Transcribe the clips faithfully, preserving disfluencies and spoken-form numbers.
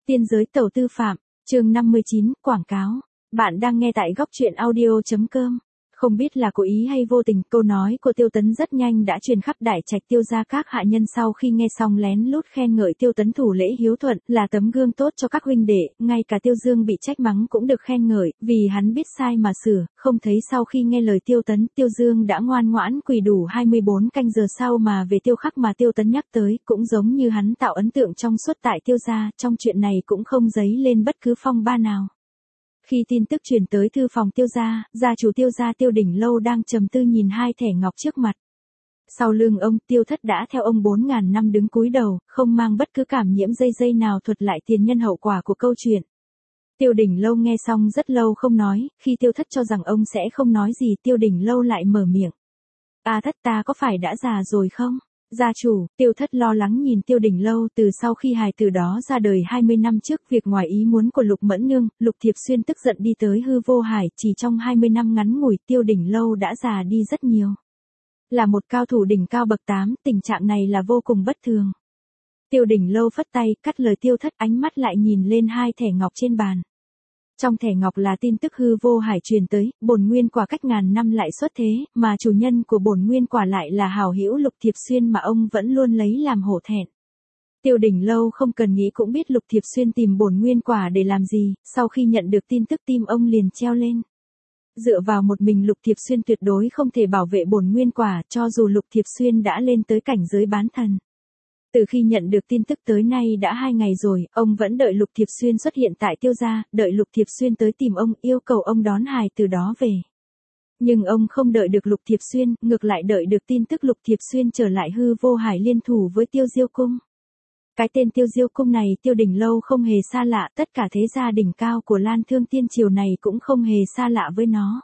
Tiên giới tẩu tư phạm, chương năm mươi chín, quảng cáo. Bạn đang nghe tại góc truyện audio.com. Không biết là cố ý hay vô tình, câu nói của Tiêu Tấn rất nhanh đã truyền khắp đại trạch Tiêu gia. Các hạ nhân sau khi nghe xong lén lút khen ngợi Tiêu Tấn thủ lễ hiếu thuận, là tấm gương tốt cho các huynh đệ, ngay cả Tiêu Dương bị trách mắng cũng được khen ngợi, vì hắn biết sai mà sửa. Không thấy sau khi nghe lời Tiêu Tấn, Tiêu Dương đã ngoan ngoãn quỳ đủ hai mươi bốn canh giờ sau mà về Tiêu Khắc mà Tiêu Tấn nhắc tới, cũng giống như hắn tạo ấn tượng trong suốt tại Tiêu gia, trong chuyện này cũng không dấy lên bất cứ phong ba nào. Khi tin tức truyền tới thư phòng Tiêu gia, gia chủ Tiêu gia Tiêu Đỉnh Lâu đang trầm tư nhìn hai thẻ ngọc trước mặt. Sau lưng ông, Tiêu Thất đã theo ông bốn ngàn năm đứng cúi đầu, không mang bất cứ cảm nhiễm dây dây nào thuật lại tiền nhân hậu quả của câu chuyện. Tiêu Đỉnh Lâu nghe xong rất lâu không nói, khi Tiêu Thất cho rằng ông sẽ không nói gì, Tiêu Đỉnh Lâu lại mở miệng. "A Thất, ta có phải đã già rồi không?" "Gia chủ." Tiêu Thất lo lắng nhìn Tiêu Đỉnh Lâu. Từ sau khi hài tử đó ra đời hai mươi năm trước, việc ngoài ý muốn của Lục Mẫn Nương, Lục Thiệp Xuyên tức giận đi tới hư vô hải, chỉ trong hai mươi năm ngắn ngủi, Tiêu Đỉnh Lâu đã già đi rất nhiều. Là một cao thủ đỉnh cao bậc tám, tình trạng này là vô cùng bất thường. Tiêu Đỉnh Lâu phất tay, cắt lời Tiêu Thất, ánh mắt lại nhìn lên hai thẻ ngọc trên bàn. Trong thẻ ngọc là tin tức hư vô hải truyền tới, bổn nguyên quả cách ngàn năm lại xuất thế, mà chủ nhân của bổn nguyên quả lại là hảo hữu Lục Thiệp Xuyên mà ông vẫn luôn lấy làm hổ thẹn. Tiêu Đỉnh Lâu không cần nghĩ cũng biết Lục Thiệp Xuyên tìm bổn nguyên quả để làm gì, sau khi nhận được tin tức tim ông liền treo lên. Dựa vào một mình Lục Thiệp Xuyên tuyệt đối không thể bảo vệ bổn nguyên quả, cho dù Lục Thiệp Xuyên đã lên tới cảnh giới bán thần. Từ khi nhận được tin tức tới nay đã hai ngày rồi, ông vẫn đợi Lục Thiệp Xuyên xuất hiện tại Tiêu gia, đợi Lục Thiệp Xuyên tới tìm ông, yêu cầu ông đón hài từ đó về. Nhưng ông không đợi được Lục Thiệp Xuyên, ngược lại đợi được tin tức Lục Thiệp Xuyên trở lại hư vô hải liên thủ với Tiêu Diêu Cung. Cái tên Tiêu Diêu Cung này Tiêu Đỉnh Lâu không hề xa lạ, tất cả thế gia đỉnh cao của Lan Thương Tiên Triều này cũng không hề xa lạ với nó.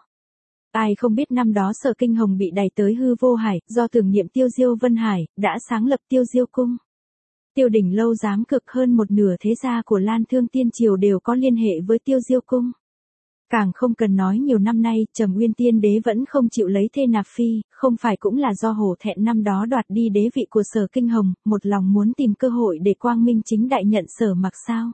Ai không biết năm đó Sở Kinh Hồng bị đày tới hư vô hải, do tưởng niệm Tiêu Diêu Vân Hải, đã sáng lập Tiêu Diêu Cung. Tiêu Đỉnh Lâu dám cực hơn một nửa thế gia của Lan Thương Tiên Triều đều có liên hệ với Tiêu Diêu Cung. Càng không cần nói nhiều năm nay, Trầm Uyên Tiên Đế vẫn không chịu lấy thê nạp phi, không phải cũng là do hổ thẹn năm đó đoạt đi đế vị của Sở Kinh Hồng, một lòng muốn tìm cơ hội để quang minh chính đại nhận Sở Mặc sao?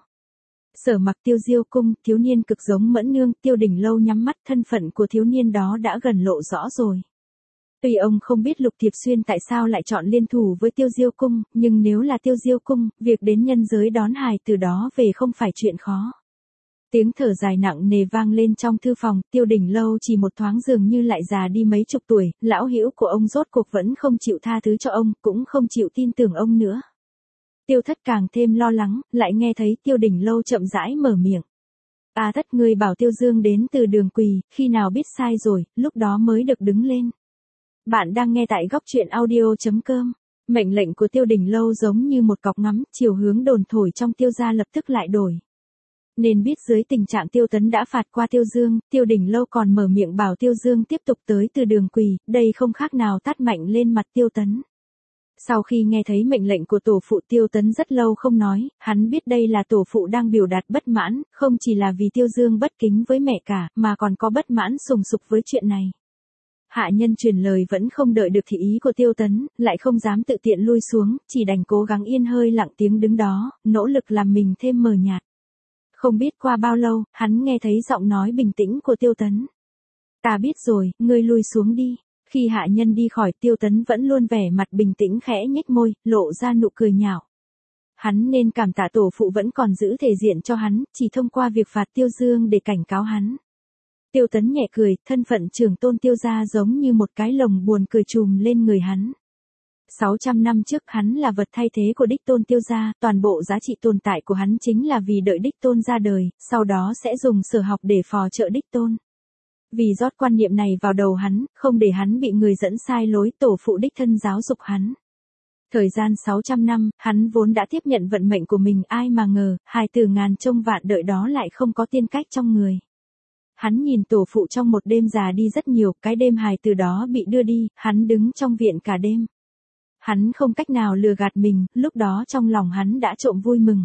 Sở Mặc Tiêu Diêu Cung, thiếu niên cực giống Mẫn Nương, Tiêu Đỉnh Lâu nhắm mắt, thân phận của thiếu niên đó đã gần lộ rõ rồi. Tuy ông không biết Lục Thiệp Xuyên tại sao lại chọn liên thủ với Tiêu Diêu Cung, nhưng nếu là Tiêu Diêu Cung, việc đến nhân giới đón hài từ đó về không phải chuyện khó. Tiếng thở dài nặng nề vang lên trong thư phòng, Tiêu Đỉnh Lâu chỉ một thoáng dường như lại già đi mấy chục tuổi, lão hữu của ông rốt cuộc vẫn không chịu tha thứ cho ông, cũng không chịu tin tưởng ông nữa. Tiêu Thất càng thêm lo lắng, lại nghe thấy Tiêu Đỉnh Lâu chậm rãi mở miệng. "A Thất, ngươi bảo Tiêu Dương đến từ đường quỳ, khi nào biết sai rồi, lúc đó mới được đứng lên." Bạn đang nghe tại góc truyện audio.com. Mệnh lệnh của Tiêu Đỉnh Lâu giống như một cọc ngắm, chiều hướng đồn thổi trong Tiêu gia lập tức lại đổi. Nên biết dưới tình trạng Tiêu Tấn đã phạt qua Tiêu Dương, Tiêu Đỉnh Lâu còn mở miệng bảo Tiêu Dương tiếp tục tới từ đường quỳ, đây không khác nào tát mạnh lên mặt Tiêu Tấn. Sau khi nghe thấy mệnh lệnh của tổ phụ, Tiêu Tấn rất lâu không nói, hắn biết đây là tổ phụ đang biểu đạt bất mãn, không chỉ là vì Tiêu Dương bất kính với mẹ cả, mà còn có bất mãn sùng sục với chuyện này. Hạ nhân truyền lời vẫn không đợi được thị ý của Tiêu Tấn, lại không dám tự tiện lui xuống, chỉ đành cố gắng yên hơi lặng tiếng đứng đó, nỗ lực làm mình thêm mờ nhạt. Không biết qua bao lâu, hắn nghe thấy giọng nói bình tĩnh của Tiêu Tấn. "Ta biết rồi, ngươi lui xuống đi." Khi hạ nhân đi khỏi, Tiêu Tấn vẫn luôn vẻ mặt bình tĩnh, khẽ nhếch môi, lộ ra nụ cười nhạo. Hắn nên cảm tạ tổ phụ vẫn còn giữ thể diện cho hắn, chỉ thông qua việc phạt Tiêu Dương để cảnh cáo hắn. Tiêu Tấn nhẹ cười, thân phận trưởng tôn Tiêu gia giống như một cái lồng buồn cười trùm lên người hắn. sáu trăm năm trước hắn là vật thay thế của đích tôn Tiêu gia, toàn bộ giá trị tồn tại của hắn chính là vì đợi đích tôn ra đời, sau đó sẽ dùng sở học để phò trợ đích tôn. Vì rót quan niệm này vào đầu hắn, không để hắn bị người dẫn sai lối, tổ phụ đích thân giáo dục hắn. Thời gian sáu trăm năm, hắn vốn đã tiếp nhận vận mệnh của mình, ai mà ngờ, hài tử ngàn trông vạn đợi đó lại không có tiên cách trong người. Hắn nhìn tổ phụ trong một đêm già đi rất nhiều, cái đêm hài từ đó bị đưa đi, hắn đứng trong viện cả đêm. Hắn không cách nào lừa gạt mình, lúc đó trong lòng hắn đã trộm vui mừng.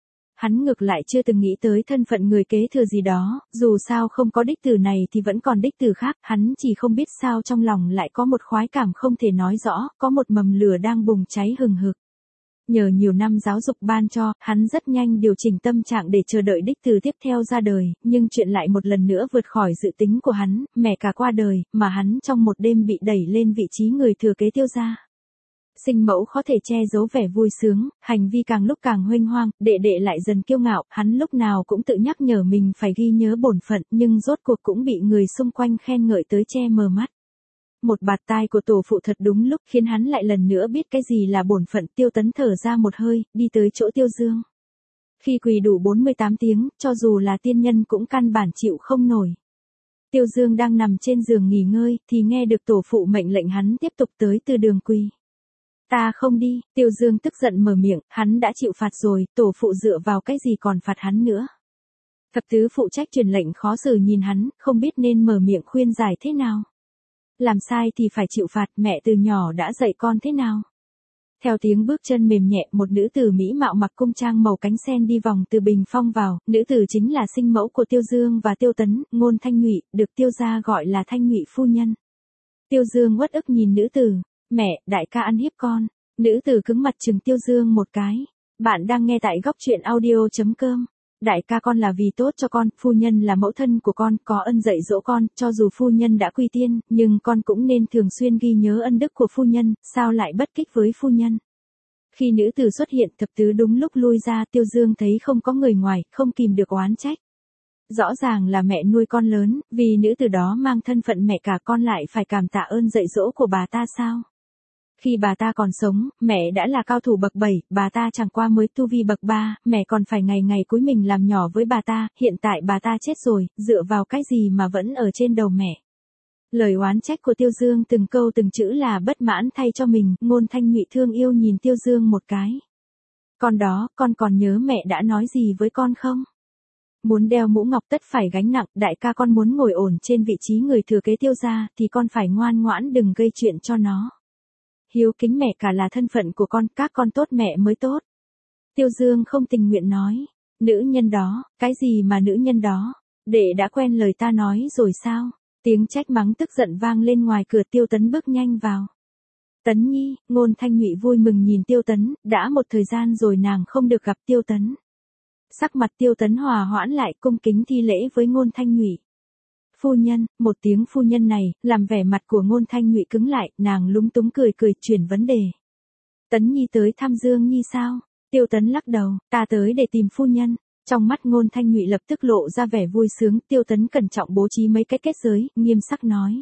Hắn ngược lại chưa từng nghĩ tới thân phận người kế thừa gì đó, dù sao không có đích tử này thì vẫn còn đích tử khác, hắn chỉ không biết sao trong lòng lại có một khoái cảm không thể nói rõ, có một mầm lửa đang bùng cháy hừng hực. Nhờ nhiều năm giáo dục ban cho, hắn rất nhanh điều chỉnh tâm trạng để chờ đợi đích từ tiếp theo ra đời, nhưng chuyện lại một lần nữa vượt khỏi dự tính của hắn, mẹ cả qua đời, mà hắn trong một đêm bị đẩy lên vị trí người thừa kế Tiêu gia. Sinh mẫu có thể che giấu vẻ vui sướng, hành vi càng lúc càng huênh hoang, đệ đệ lại dần kiêu ngạo, hắn lúc nào cũng tự nhắc nhở mình phải ghi nhớ bổn phận, nhưng rốt cuộc cũng bị người xung quanh khen ngợi tới che mờ mắt. Một bạt tai của tổ phụ thật đúng lúc khiến hắn lại lần nữa biết cái gì là bổn phận. Tiêu Tấn thở ra một hơi, đi tới chỗ Tiêu Dương. Khi quỳ đủ bốn mươi tám tiếng, cho dù là tiên nhân cũng căn bản chịu không nổi. Tiêu Dương đang nằm trên giường nghỉ ngơi, thì nghe được tổ phụ mệnh lệnh hắn tiếp tục tới từ đường quỳ. Ta không đi, Tiêu Dương tức giận mở miệng, hắn đã chịu phạt rồi, tổ phụ dựa vào cái gì còn phạt hắn nữa. Thập tứ phụ trách truyền lệnh khó xử nhìn hắn, không biết nên mở miệng khuyên giải thế nào. Làm sai thì phải chịu phạt, mẹ từ nhỏ đã dạy con thế nào. Theo tiếng bước chân mềm nhẹ, một nữ tử mỹ mạo mặc cung trang màu cánh sen đi vòng từ bình phong vào, nữ tử chính là sinh mẫu của Tiêu Dương và Tiêu Tấn, Ngôn Thanh Nhụy, được Tiêu gia gọi là Thanh Nhụy phu nhân. Tiêu Dương uất ức nhìn nữ tử, mẹ, đại ca ăn hiếp con. Nữ tử cứng mặt trừng Tiêu Dương một cái. Bạn đang nghe tại góc truyện audio chấm com. Đại ca con là vì tốt cho con, phu nhân là mẫu thân của con, có ân dạy dỗ con, cho dù phu nhân đã quy tiên, nhưng con cũng nên thường xuyên ghi nhớ ân đức của phu nhân, sao lại bất kích với phu nhân. Khi nữ tử xuất hiện, thập tứ đúng lúc lui ra, Tiêu Dương thấy không có người ngoài, không kìm được oán trách. Rõ ràng là mẹ nuôi con lớn, vì nữ tử đó mang thân phận mẹ cả, con lại phải cảm tạ ơn dạy dỗ của bà ta sao? Khi bà ta còn sống, mẹ đã là cao thủ bậc bảy, bà ta chẳng qua mới tu vi bậc ba, mẹ còn phải ngày ngày cúi mình làm nhỏ với bà ta, hiện tại bà ta chết rồi, dựa vào cái gì mà vẫn ở trên đầu mẹ. Lời oán trách của Tiêu Dương từng câu từng chữ là bất mãn thay cho mình, Ngôn Thanh Nhụy thương yêu nhìn Tiêu Dương một cái. Con đó, con còn nhớ mẹ đã nói gì với con không? Muốn đeo mũ ngọc tất phải gánh nặng, đại ca con muốn ngồi ổn trên vị trí người thừa kế Tiêu gia, thì con phải ngoan ngoãn đừng gây chuyện cho nó. Hiếu kính mẹ cả là thân phận của con, các con tốt mẹ mới tốt. Tiêu Dương không tình nguyện nói, nữ nhân đó, cái gì mà nữ nhân đó, đệ đã quen lời ta nói rồi sao? Tiếng trách mắng tức giận vang lên ngoài cửa. Tiêu Tấn bước nhanh vào. Tấn Nhi, Ngôn Thanh Nhụy vui mừng nhìn Tiêu Tấn, đã một thời gian rồi nàng không được gặp Tiêu Tấn. Sắc mặt Tiêu Tấn hòa hoãn lại, cung kính thi lễ với Ngôn Thanh Nhụy. Phu nhân, một tiếng phu nhân này, làm vẻ mặt của Ngôn Thanh Nhụy cứng lại, nàng lúng túng cười cười chuyển vấn đề. Tấn Nhi tới thăm Dương Nhi sao? Tiêu Tấn lắc đầu, ta tới để tìm phu nhân. Trong mắt Ngôn Thanh Nhụy lập tức lộ ra vẻ vui sướng, Tiêu Tấn cẩn trọng bố trí mấy cái kết giới, nghiêm sắc nói.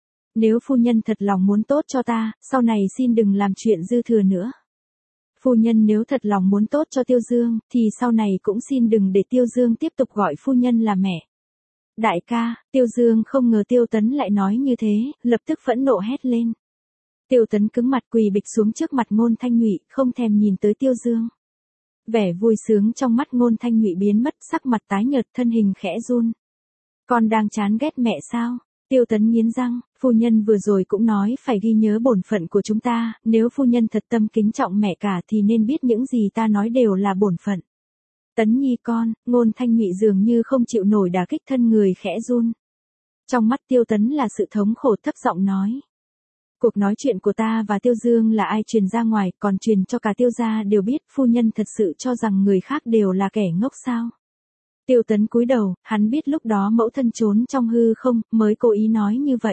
Nếu phu nhân thật lòng muốn tốt cho ta, sau này xin đừng làm chuyện dư thừa nữa. Phu nhân nếu thật lòng muốn tốt cho Tiêu Dương, thì sau này cũng xin đừng để Tiêu Dương tiếp tục gọi phu nhân là mẹ. Đại ca, Tiêu Dương không ngờ Tiêu Tấn lại nói như thế, lập tức phẫn nộ hét lên. Tiêu Tấn cứng mặt quỳ bịch xuống trước mặt Ngôn Thanh Nhụy, không thèm nhìn tới Tiêu Dương. Vẻ vui sướng trong mắt Ngôn Thanh Nhụy biến mất, sắc mặt tái nhợt, thân hình khẽ run. Con đang chán ghét mẹ sao? Tiêu Tấn nghiến răng, phu nhân vừa rồi cũng nói phải ghi nhớ bổn phận của chúng ta, nếu phu nhân thật tâm kính trọng mẹ cả thì nên biết những gì ta nói đều là bổn phận. Tấn Nhi con, Ngôn Thanh Nhụy dường như không chịu nổi đả kích, thân người khẽ run. Trong mắt Tiêu Tấn là sự thống khổ, thấp giọng nói. Cuộc nói chuyện của ta và Tiêu Dương là ai truyền ra ngoài, còn truyền cho cả Tiêu gia đều biết, phu nhân thật sự cho rằng người khác đều là kẻ ngốc sao? Tiêu Tấn cúi đầu, hắn biết lúc đó mẫu thân trốn trong hư không, mới cố ý nói như vậy.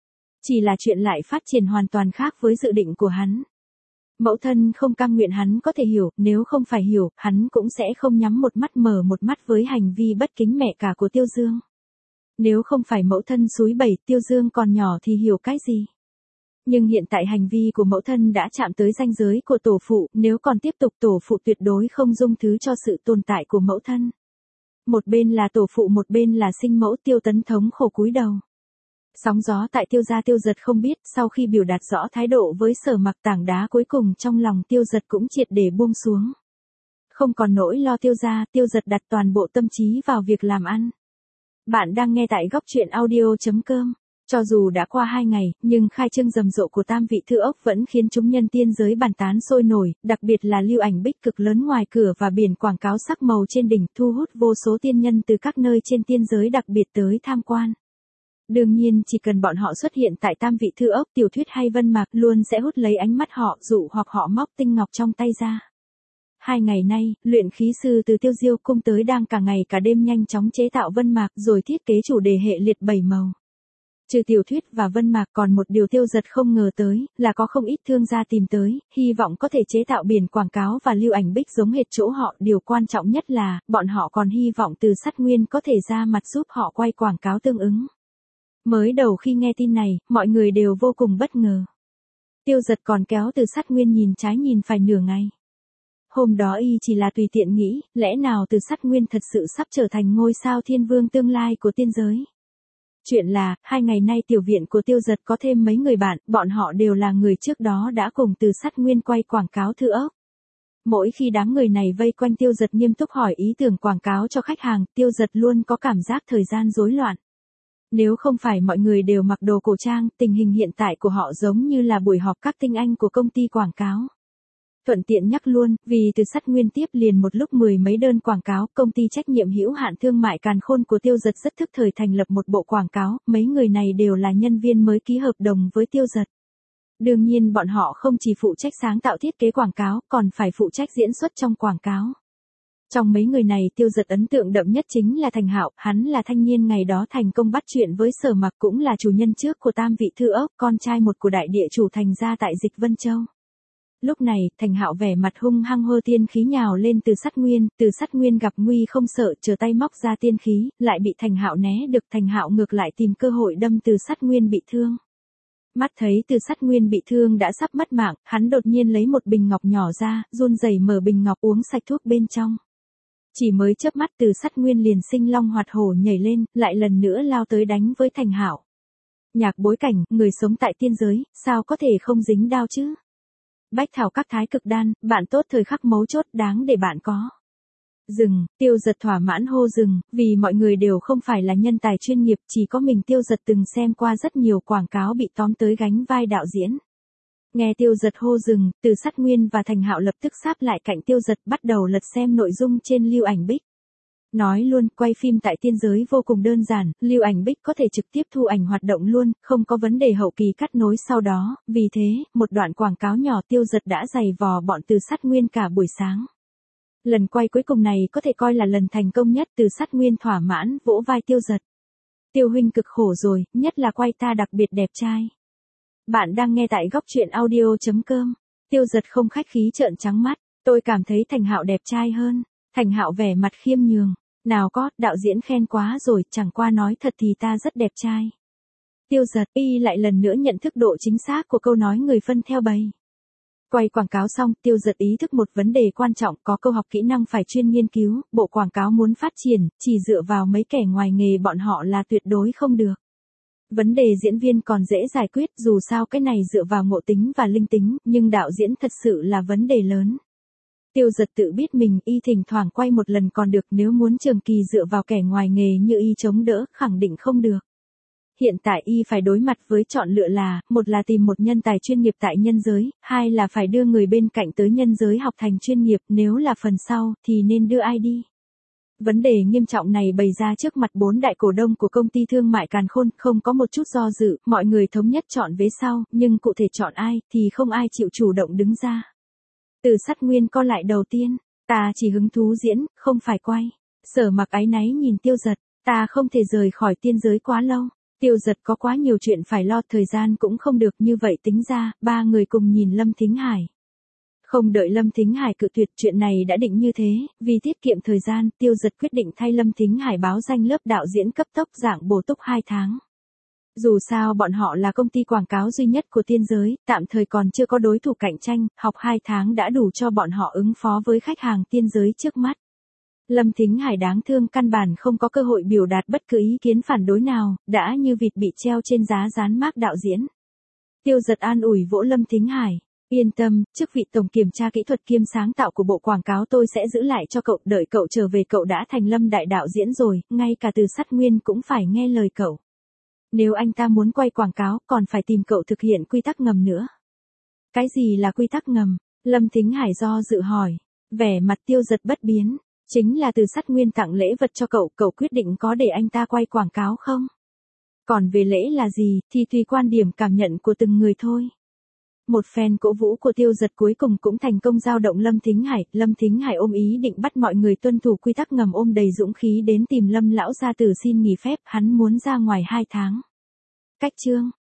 Chỉ là chuyện lại phát triển hoàn toàn khác với dự định của hắn. Mẫu thân không cam nguyện hắn có thể hiểu, nếu không phải hiểu, hắn cũng sẽ không nhắm một mắt mở một mắt với hành vi bất kính mẹ cả của Tiêu Dương. Nếu không phải mẫu thân xúi bẩy, Tiêu Dương còn nhỏ thì hiểu cái gì? Nhưng hiện tại hành vi của mẫu thân đã chạm tới ranh giới của tổ phụ, nếu còn tiếp tục tổ phụ tuyệt đối không dung thứ cho sự tồn tại của mẫu thân. Một bên là tổ phụ, một bên là sinh mẫu. Tiêu Tấn thống khổ cúi đầu. Sóng gió tại Tiêu gia Tiêu Giật không biết, sau khi biểu đạt rõ thái độ với Sở Mặc, tảng đá cuối cùng trong lòng Tiêu Giật cũng triệt để buông xuống. Không còn nỗi lo Tiêu gia, Tiêu Giật đặt toàn bộ tâm trí vào việc làm ăn. Bạn đang nghe tại góc truyện audio chấm com. Cho dù đã qua hai ngày, nhưng khai trương rầm rộ của Tam Vị Thư Ốc vẫn khiến chúng nhân tiên giới bàn tán sôi nổi, đặc biệt là lưu ảnh bích cực lớn ngoài cửa và biển quảng cáo sắc màu trên đỉnh, thu hút vô số tiên nhân từ các nơi trên tiên giới đặc biệt tới tham quan. Đương nhiên, chỉ cần bọn họ xuất hiện tại Tam Vị Thư Ốc, tiểu thuyết hay vân mạc luôn sẽ hút lấy ánh mắt họ, dụ hoặc họ móc tinh ngọc trong tay ra. hai ngày nay, luyện khí sư từ Tiêu Diêu cung tới đang cả ngày cả đêm nhanh chóng chế tạo vân mạc rồi thiết kế chủ đề hệ liệt bảy màu. Trừ tiểu thuyết và vân mạc còn một điều Tiêu Giật không ngờ tới, là có không ít thương gia tìm tới, hy vọng có thể chế tạo biển quảng cáo và lưu ảnh bích giống hệt chỗ họ. Điều quan trọng nhất là, bọn họ còn hy vọng Từ Sắt Nguyên có thể ra mặt giúp họ quay quảng cáo tương ứng. Mới đầu khi nghe tin này, mọi người đều vô cùng bất ngờ. Tiêu Giật còn kéo Từ Sắt Nguyên nhìn trái nhìn phải nửa ngày. Hôm đó y chỉ là tùy tiện nghĩ, lẽ nào Từ Sắt Nguyên thật sự sắp trở thành ngôi sao thiên vương tương lai của tiên giới. Chuyện là, hai ngày nay tiểu viện của Tiêu Giật có thêm mấy người bạn, bọn họ đều là người trước đó đã cùng Từ Sắt Nguyên quay quảng cáo Thư Ốc. Mỗi khi đám người này vây quanh Tiêu Giật nghiêm túc hỏi ý tưởng quảng cáo cho khách hàng, Tiêu Giật luôn có cảm giác thời gian rối loạn. Nếu không phải mọi người đều mặc đồ cổ trang, tình hình hiện tại của họ giống như là buổi họp các tinh anh của công ty quảng cáo. Thuận tiện nhắc luôn, vì Từ Sắt Nguyên tiếp liền một lúc mười mấy đơn quảng cáo, công ty trách nhiệm hữu hạn thương mại Càn Khôn của Tiêu Giật rất thức thời thành lập một bộ quảng cáo, mấy người này đều là nhân viên mới ký hợp đồng với Tiêu Giật. Đương nhiên bọn họ không chỉ phụ trách sáng tạo thiết kế quảng cáo, còn phải phụ trách diễn xuất trong quảng cáo. Trong mấy người này Tiêu Giật ấn tượng đậm nhất chính là Thành Hạo, hắn là thanh niên ngày đó thành công bắt chuyện với Sở Mặc, cũng là chủ nhân trước của Tam Vị Thư Ốc, con trai một của đại địa chủ Thành gia tại Dịch Vân Châu. Lúc này, Thành Hạo vẻ mặt hung hăng hơ tiên khí nhào lên Từ Sắt Nguyên, Từ Sắt Nguyên gặp nguy không sợ, trở tay móc ra tiên khí, lại bị Thành Hạo né được, Thành Hạo ngược lại tìm cơ hội đâm Từ Sắt Nguyên bị thương. Mắt thấy Từ Sắt Nguyên bị thương đã sắp mất mạng, hắn đột nhiên lấy một bình ngọc nhỏ ra, run rẩy mở bình ngọc uống sạch thuốc bên trong. Chỉ mới chớp mắt Từ Sắt Nguyên liền sinh long hoạt hổ nhảy lên, lại lần nữa lao tới đánh với Thành Hạo. Nhạc bối cảnh, người sống tại tiên giới, sao có thể không dính đao chứ? Bách thảo các thái cực đan, bạn tốt thời khắc mấu chốt đáng để bạn có. Dừng, Tiêu Giật thỏa mãn hô dừng, vì mọi người đều không phải là nhân tài chuyên nghiệp, chỉ có mình Tiêu Giật từng xem qua rất nhiều quảng cáo bị tóm tới gánh vai đạo diễn. Nghe Tiêu Giật hô dừng, Từ Sắt Nguyên và Thành Hạo lập tức sáp lại cạnh Tiêu Giật bắt đầu lật xem nội dung trên lưu ảnh bích. Nói luôn, quay phim tại tiên giới vô cùng đơn giản, lưu ảnh bích có thể trực tiếp thu ảnh hoạt động luôn, không có vấn đề hậu kỳ cắt nối sau đó, vì thế, một đoạn quảng cáo nhỏ Tiêu Giật đã giày vò bọn Từ Sắt Nguyên cả buổi sáng. Lần quay cuối cùng này có thể coi là lần thành công nhất, Từ Sắt Nguyên thỏa mãn vỗ vai Tiêu Giật. Tiêu huynh cực khổ rồi, nhất là quay ta đặc biệt đẹp trai. Bạn đang nghe tại góc truyện audio chấm com. Tiêu Giật không khách khí trợn trắng mắt, tôi cảm thấy Thành Hạo đẹp trai hơn. Thành Hạo vẻ mặt khiêm nhường, nào có, đạo diễn khen quá rồi, chẳng qua nói thật thì ta rất đẹp trai. Tiêu Giật, y lại lần nữa nhận thức độ chính xác của câu nói người phân theo bầy. Quay quảng cáo xong, Tiêu Giật ý thức một vấn đề quan trọng, có câu học kỹ năng phải chuyên nghiên cứu, bộ quảng cáo muốn phát triển, chỉ dựa vào mấy kẻ ngoài nghề bọn họ là tuyệt đối không được. Vấn đề diễn viên còn dễ giải quyết, dù sao cái này dựa vào ngộ tính và linh tính, nhưng đạo diễn thật sự là vấn đề lớn. Tiêu Giật tự biết mình, y thỉnh thoảng quay một lần còn được, nếu muốn trường kỳ dựa vào kẻ ngoài nghề như y chống đỡ, khẳng định không được. Hiện tại y phải đối mặt với chọn lựa là, một là tìm một nhân tài chuyên nghiệp tại nhân giới, hai là phải đưa người bên cạnh tới nhân giới học thành chuyên nghiệp, nếu là phần sau, thì nên đưa ai đi. Vấn đề nghiêm trọng này bày ra trước mặt bốn đại cổ đông của công ty thương mại Càn Khôn, không có một chút do dự, mọi người thống nhất chọn vế sau, nhưng cụ thể chọn ai, thì không ai chịu chủ động đứng ra. Từ Sắt Nguyên co lại đầu tiên, ta chỉ hứng thú diễn, không phải quay. Sở Mặc áy náy nhìn Tiêu Giật, ta không thể rời khỏi tiên giới quá lâu. Tiêu Giật có quá nhiều chuyện phải lo, thời gian cũng không được, như vậy tính ra, ba người cùng nhìn Lâm Thính Hải. Không đợi Lâm Thính Hải cự tuyệt, chuyện này đã định như thế, vì tiết kiệm thời gian, Tiêu Giật quyết định thay Lâm Thính Hải báo danh lớp đạo diễn cấp tốc dạng bổ túc hai tháng. Dù sao bọn họ là công ty quảng cáo duy nhất của tiên giới, tạm thời còn chưa có đối thủ cạnh tranh, học hai tháng đã đủ cho bọn họ ứng phó với khách hàng tiên giới trước mắt. Lâm Thính Hải đáng thương, căn bản không có cơ hội biểu đạt bất cứ ý kiến phản đối nào, đã như vịt bị treo trên giá dán mác đạo diễn. Tiêu Giật an ủi vỗ Lâm Thính Hải, yên tâm, chức vị tổng kiểm tra kỹ thuật kiêm sáng tạo của bộ quảng cáo tôi sẽ giữ lại cho cậu, đợi cậu trở về cậu đã thành Lâm đại đạo diễn rồi, ngay cả Từ Sắt Nguyên cũng phải nghe lời cậu. Nếu anh ta muốn quay quảng cáo, còn phải tìm cậu thực hiện quy tắc ngầm nữa. Cái gì là quy tắc ngầm? Lâm Thính Hải do dự hỏi. Vẻ mặt Tiêu Giật bất biến. Chính là Từ Sắt Nguyên tặng lễ vật cho cậu, cậu quyết định có để anh ta quay quảng cáo không? Còn về lễ là gì, thì tùy quan điểm cảm nhận của từng người thôi. một phen cổ vũ của Tiêu Giật cuối cùng cũng thành công dao động Lâm Thính Hải, Lâm Thính Hải ôm ý định bắt mọi người tuân thủ quy tắc ngầm ôm đầy dũng khí đến tìm Lâm lão gia tử xin nghỉ phép, hắn muốn ra ngoài hai tháng. Cách chương